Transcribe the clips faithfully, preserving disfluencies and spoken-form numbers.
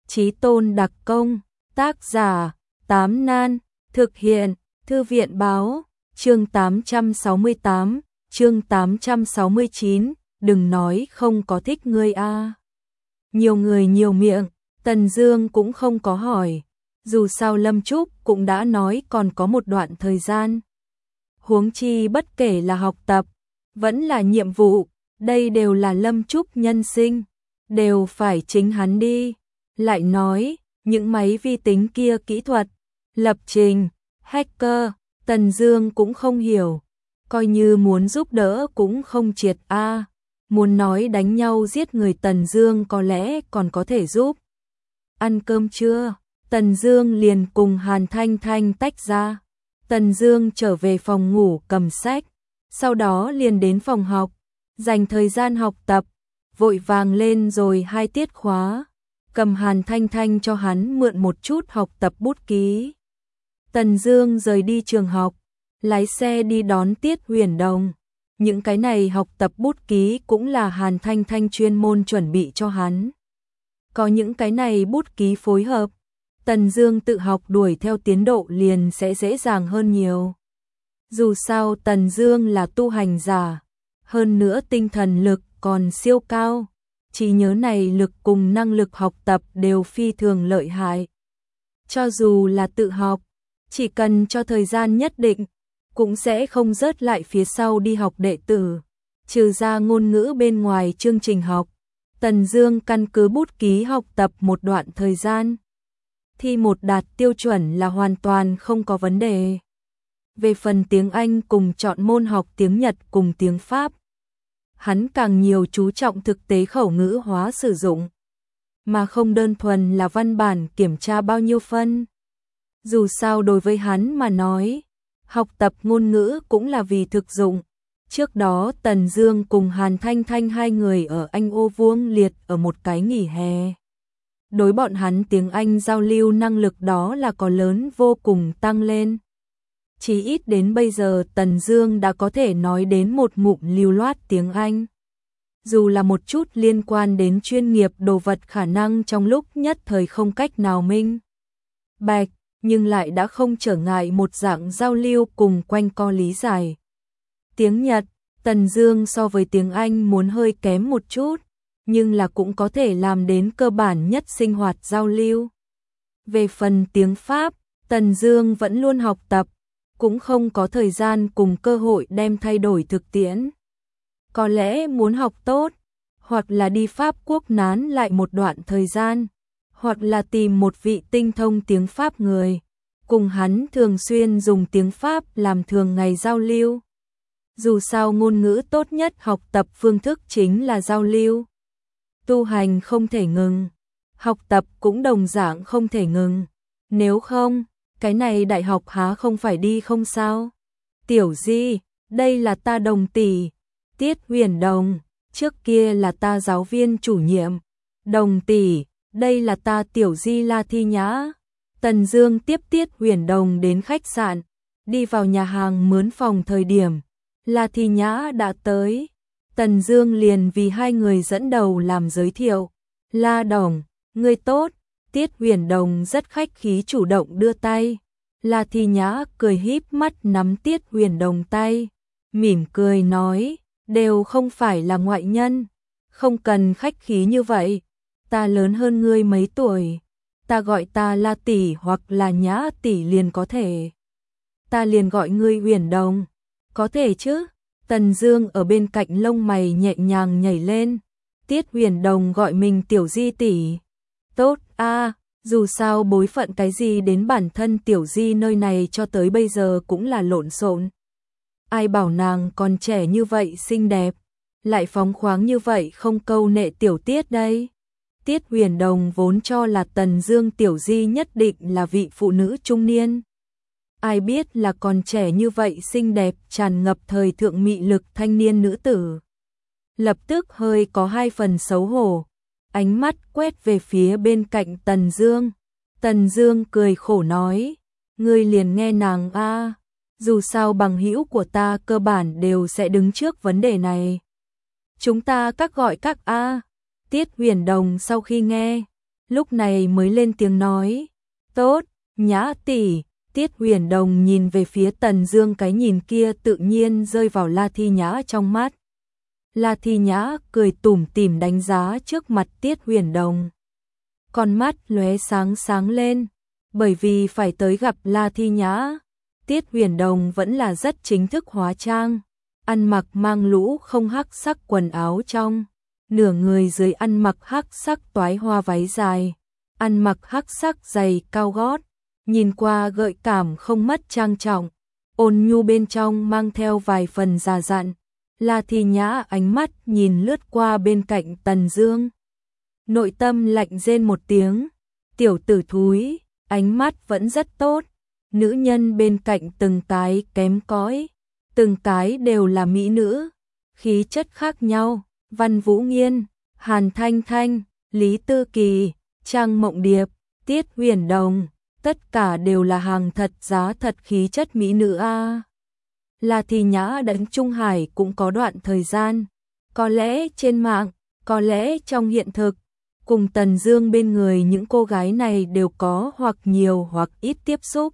Chí tôn đặc công, tác giả, Tám Nan, thực hiện, Thư viện báo, chương tám trăm sáu mươi tám, chương tám trăm sáu mươi chín, đừng nói không có thích ngươi a. Nhiều người nhiều miệng, Tần Dương cũng không có hỏi, dù sao Lâm Trúc cũng đã nói còn có một đoạn thời gian. Huống chi bất kể là học tập, vẫn là nhiệm vụ, đây đều là Lâm Trúc nhân sinh, đều phải chính hắn đi. Lại nói, những máy vi tính kia kỹ thuật, lập trình, hacker, Tần Dương cũng không hiểu, coi như muốn giúp đỡ cũng không triệt a. Muốn nói đánh nhau giết người Tần Dương có lẽ còn có thể giúp. Ăn cơm chưa? Tần Dương liền cùng Hàn Thanh Thanh tách ra. Tần Dương trở về phòng ngủ cầm sách, sau đó liền đến phòng học, dành thời gian học tập, vội vàng lên rồi hai tiết khóa, cầm Hàn Thanh Thanh cho hắn mượn một chút học tập bút ký. Tần Dương rời đi trường học, lái xe đi đón Tiết Huyền Đồng. Những cái này học tập bút ký cũng là Hàn Thanh Thanh chuyên môn chuẩn bị cho hắn. Có những cái này bút ký phối hợp, Tần Dương tự học đuổi theo tiến độ liền sẽ dễ dàng hơn nhiều. Dù sao Tần Dương là tu hành giả, hơn nữa tinh thần lực còn siêu cao, trí nhớ này lực cùng năng lực học tập đều phi thường lợi hại. Cho dù là tự học, chỉ cần cho thời gian nhất định, cũng sẽ không rớt lại phía sau đi học đệ tử. Trừ ra ngôn ngữ bên ngoài chương trình học, Tần Dương căn cứ bút ký học tập một đoạn thời gian. Thi một đạt tiêu chuẩn là hoàn toàn không có vấn đề. Về phần tiếng Anh cùng chọn môn học tiếng Nhật cùng tiếng Pháp, hắn càng nhiều chú trọng thực tế khẩu ngữ hóa sử dụng, mà không đơn thuần là văn bản kiểm tra bao nhiêu phân. Dù sao đối với hắn mà nói, học tập ngôn ngữ cũng là vì thực dụng. Trước đó Tần Dương cùng Hàn Thanh Thanh hai người ở Anh Ô Vuông Liệt ở một cái nghỉ hè. Đối bọn hắn tiếng Anh giao lưu năng lực đó là có lớn vô cùng tăng lên. Chỉ ít đến bây giờ Tần Dương đã có thể nói đến một ngụm lưu loát tiếng Anh. Dù là một chút liên quan đến chuyên nghiệp đồ vật khả năng trong lúc nhất thời không cách nào minh bạch, nhưng lại đã không trở ngại một dạng giao lưu cùng quanh co lý giải. Tiếng Nhật, Tần Dương so với tiếng Anh muốn hơi kém một chút, nhưng là cũng có thể làm đến cơ bản nhất sinh hoạt giao lưu. Về phần tiếng Pháp, Tần Dương vẫn luôn học tập, cũng không có thời gian cùng cơ hội đem thay đổi thực tiễn. Có lẽ muốn học tốt, hoặc là đi Pháp quốc nán lại một đoạn thời gian, hoặc là tìm một vị tinh thông tiếng Pháp người, cùng hắn thường xuyên dùng tiếng Pháp làm thường ngày giao lưu. Dù sao ngôn ngữ tốt nhất học tập phương thức chính là giao lưu. Tu hành không thể ngừng, học tập cũng đồng dạng không thể ngừng. Nếu không, cái này đại học há không phải đi không sao? Tiểu Di, đây là ta Đồng tỷ. Tiết Huyền Đồng, trước kia là ta giáo viên chủ nhiệm. Đồng tỷ, đây là ta Tiểu Di La Thi Nhã. Tần Dương tiếp Tiết Huyền Đồng đến khách sạn, đi vào nhà hàng mướn phòng thời điểm, La Thi Nhã đã tới. Tần Dương liền vì hai người dẫn đầu làm giới thiệu. La Đồng, ngươi tốt. Tiết Huyền Đồng rất khách khí chủ động đưa tay. La Thi Nhã cười híp mắt nắm Tiết Huyền Đồng tay, mỉm cười nói, đều không phải là ngoại nhân, không cần khách khí như vậy, ta lớn hơn ngươi mấy tuổi, ta gọi ta La tỷ hoặc là Nhã tỷ liền có thể. Ta liền gọi ngươi Huyền Đồng, có thể chứ? Tần Dương ở bên cạnh lông mày nhẹ nhàng nhảy lên. Tiết Huyền Đồng gọi mình Tiểu Di tỷ. Tốt a, à, dù sao bối phận cái gì đến bản thân Tiểu Di nơi này cho tới bây giờ cũng là lộn xộn. Ai bảo nàng còn trẻ như vậy xinh đẹp, lại phóng khoáng như vậy không câu nệ Tiểu Tiết đây. Tiết Huyền Đồng vốn cho là Tần Dương Tiểu Di nhất định là vị phụ nữ trung niên. Ai biết là còn trẻ như vậy xinh đẹp tràn ngập thời thượng mị lực thanh niên nữ tử. Lập tức hơi có hai phần xấu hổ, ánh mắt quét về phía bên cạnh Tần Dương. Tần Dương cười khổ nói, ngươi liền nghe nàng a, dù sao bằng hữu của ta cơ bản đều sẽ đứng trước vấn đề này. Chúng ta các gọi các a. Tiết Huyền Đồng sau khi nghe, lúc này mới lên tiếng nói, tốt, Nhã tỷ. Tiết Huyền Đồng nhìn về phía Tần Dương, cái nhìn kia tự nhiên rơi vào La Thi Nhã trong mắt. La Thi Nhã cười tủm tỉm đánh giá trước mặt Tiết Huyền Đồng. Con mắt lóe sáng sáng lên, bởi vì phải tới gặp La Thi Nhã. Tiết Huyền Đồng vẫn là rất chính thức hóa trang, ăn mặc mang lũ không hắc sắc quần áo trong, nửa người dưới ăn mặc hắc sắc toái hoa váy dài, ăn mặc hắc sắc giày cao gót, nhìn qua gợi cảm không mất trang trọng, ôn nhu bên trong mang theo vài phần già dặn. La Thi Nhã ánh mắt nhìn lướt qua bên cạnh Tần Dương, nội tâm lạnh rên một tiếng, tiểu tử thúi, ánh mắt vẫn rất tốt, nữ nhân bên cạnh từng cái kém cỏi, từng cái đều là mỹ nữ, khí chất khác nhau, Văn Vũ Nghiên, Hàn Thanh Thanh, Lý Tư Kỳ, Trang Mộng Điệp, Tiết Huyền Đồng, tất cả đều là hàng thật giá thật khí chất mỹ nữ a. La Thi Nhã đến Trung Hải cũng có đoạn thời gian, có lẽ trên mạng, có lẽ trong hiện thực, cùng Tần Dương bên người những cô gái này đều có hoặc nhiều hoặc ít tiếp xúc.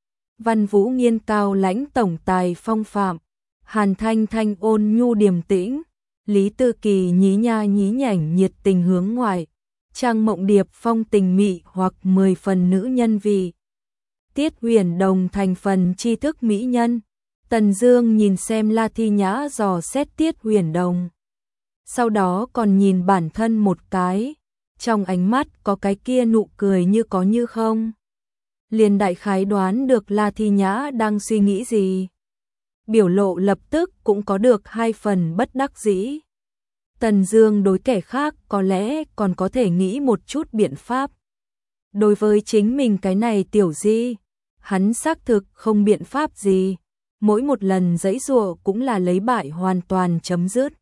Văn Vũ Nghiên cao lãnh tổng tài phong phạm, Hàn Thanh Thanh ôn nhu điềm tĩnh, Lý Tư Kỳ nhí nha nhí nhảnh nhiệt tình hướng ngoại, Trang Mộng Điệp phong tình mị hoặc mười phần nữ nhân vị. Tiết Huyền Đồng thành phần tri thức mỹ nhân. Tần Dương nhìn xem La Thi Nhã dò xét Tiết Huyền Đồng, sau đó còn nhìn bản thân một cái, trong ánh mắt có cái kia nụ cười như có như không. Liền đại khái đoán được La Thi Nhã đang suy nghĩ gì. Biểu lộ lập tức cũng có được hai phần bất đắc dĩ. Tần Dương đối kẻ khác có lẽ còn có thể nghĩ một chút biện pháp. Đối với chính mình cái này tiểu di, hắn xác thực không biện pháp gì. Mỗi một lần giãy giụa cũng là lấy bại hoàn toàn chấm dứt.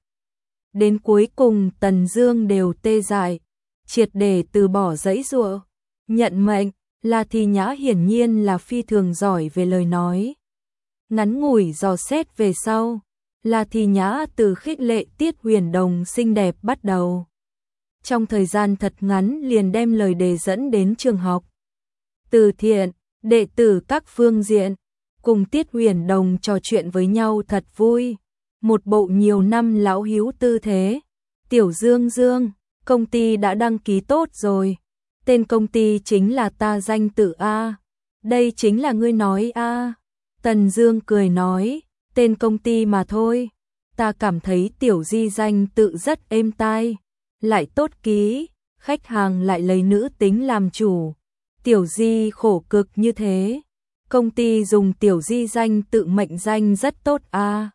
Đến cuối cùng Tần Dương đều tê dại, triệt để từ bỏ giãy giụa, nhận mệnh. La Thi Nhã hiển nhiên là phi thường giỏi về lời nói. Ngắn ngủi dò xét về sau, La Thi Nhã từ khích lệ Tiết Huyền Đồng xinh đẹp bắt đầu. Trong thời gian thật ngắn liền đem lời đề dẫn đến trường học, từ thiện, đệ tử các phương diện, cùng Tiết Huyền Đồng trò chuyện với nhau thật vui. Một bộ nhiều năm lão hiếu tư thế. Tiểu Dương Dương, công ty đã đăng ký tốt rồi. Tên công ty chính là ta danh tự A. Đây chính là ngươi nói A. Tần Dương cười nói, tên công ty mà thôi. Ta cảm thấy tiểu di danh tự rất êm tai, lại tốt ký, khách hàng lại lấy nữ tính làm chủ. Tiểu di khổ cực như thế, công ty dùng tiểu di danh tự mệnh danh rất tốt A.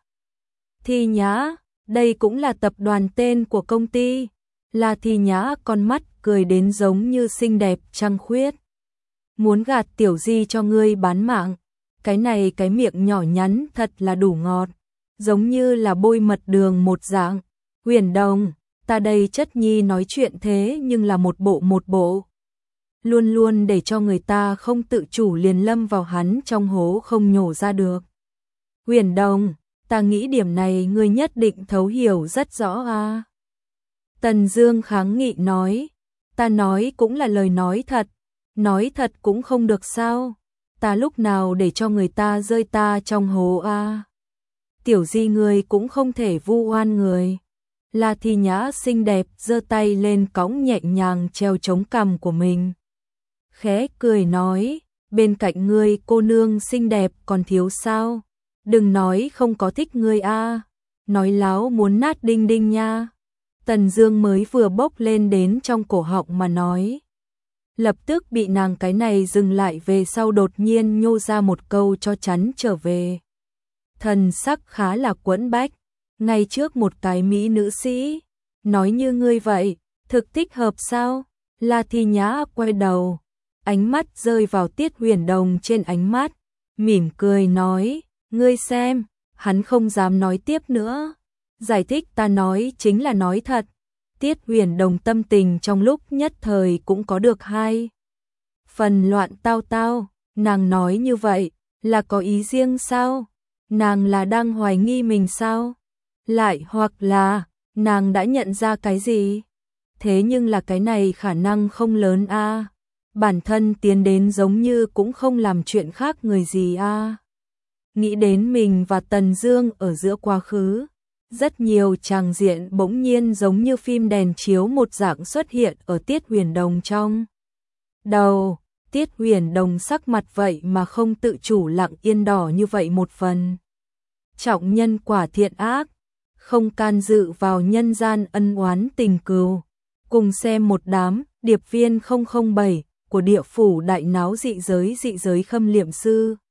Thi Nhã, đây cũng là tập đoàn tên của công ty. La Thi Nhã con mắt cười đến giống như xinh đẹp trăng khuyết. Muốn gạt tiểu di cho ngươi bán mạng, cái này cái miệng nhỏ nhắn thật là đủ ngọt, giống như là bôi mật đường một dạng. Huyền Đồng, ta đây chất nhi nói chuyện thế nhưng là một bộ một bộ. Luôn luôn để cho người ta không tự chủ liền lâm vào hắn trong hố không nhổ ra được. Huyền Đồng, ta nghĩ điểm này ngươi nhất định thấu hiểu rất rõ à. Tần Dương kháng nghị nói, ta nói cũng là lời nói thật, nói thật cũng không được sao, ta lúc nào để cho người ta rơi ta trong hố à. Tiểu di ngươi cũng không thể vu oan người. La Thi Nhã xinh đẹp giơ tay lên cõng nhẹ nhàng treo chống cằm của mình. Khẽ cười nói, bên cạnh ngươi cô nương xinh đẹp còn thiếu sao? Đừng nói không có thích ngươi a, nói láo muốn nát đinh đinh nha. Tần Dương mới vừa bốc lên đến trong cổ họng mà nói. Lập tức bị nàng cái này dừng lại về sau đột nhiên nhô ra một câu cho chắn trở về. Thần sắc khá là quẫn bách, ngay trước một cái mỹ nữ sĩ, nói như ngươi vậy, thực thích hợp sao? La Thi Nhã quay đầu, ánh mắt rơi vào Tiết Huyền Đồng trên ánh mắt, mỉm cười nói, ngươi xem, hắn không dám nói tiếp nữa. Giải thích ta nói chính là nói thật. Tiết Huyền Đồng tâm tình trong lúc nhất thời cũng có được hai phần loạn tao tao, nàng nói như vậy là có ý riêng sao? Nàng là đang hoài nghi mình sao? Lại hoặc là nàng đã nhận ra cái gì? thế nhưng là cái này khả năng không lớn a. Bản thân tiến đến giống như cũng không làm chuyện khác người gì a. Nghĩ đến mình và Tần Dương ở giữa quá khứ, rất nhiều tràng diện bỗng nhiên giống như phim đèn chiếu một dạng xuất hiện ở Tiết Huyền Đồng trong đầu. Tiết Huyền Đồng sắc mặt vậy mà không tự chủ lặng yên đỏ như vậy một phần. Trọng nhân quả thiện ác, không can dự vào nhân gian ân oán tình cừu. Cùng xem một đám điệp viên không không bảy của địa phủ đại náo dị giới dị giới khâm liệm sư.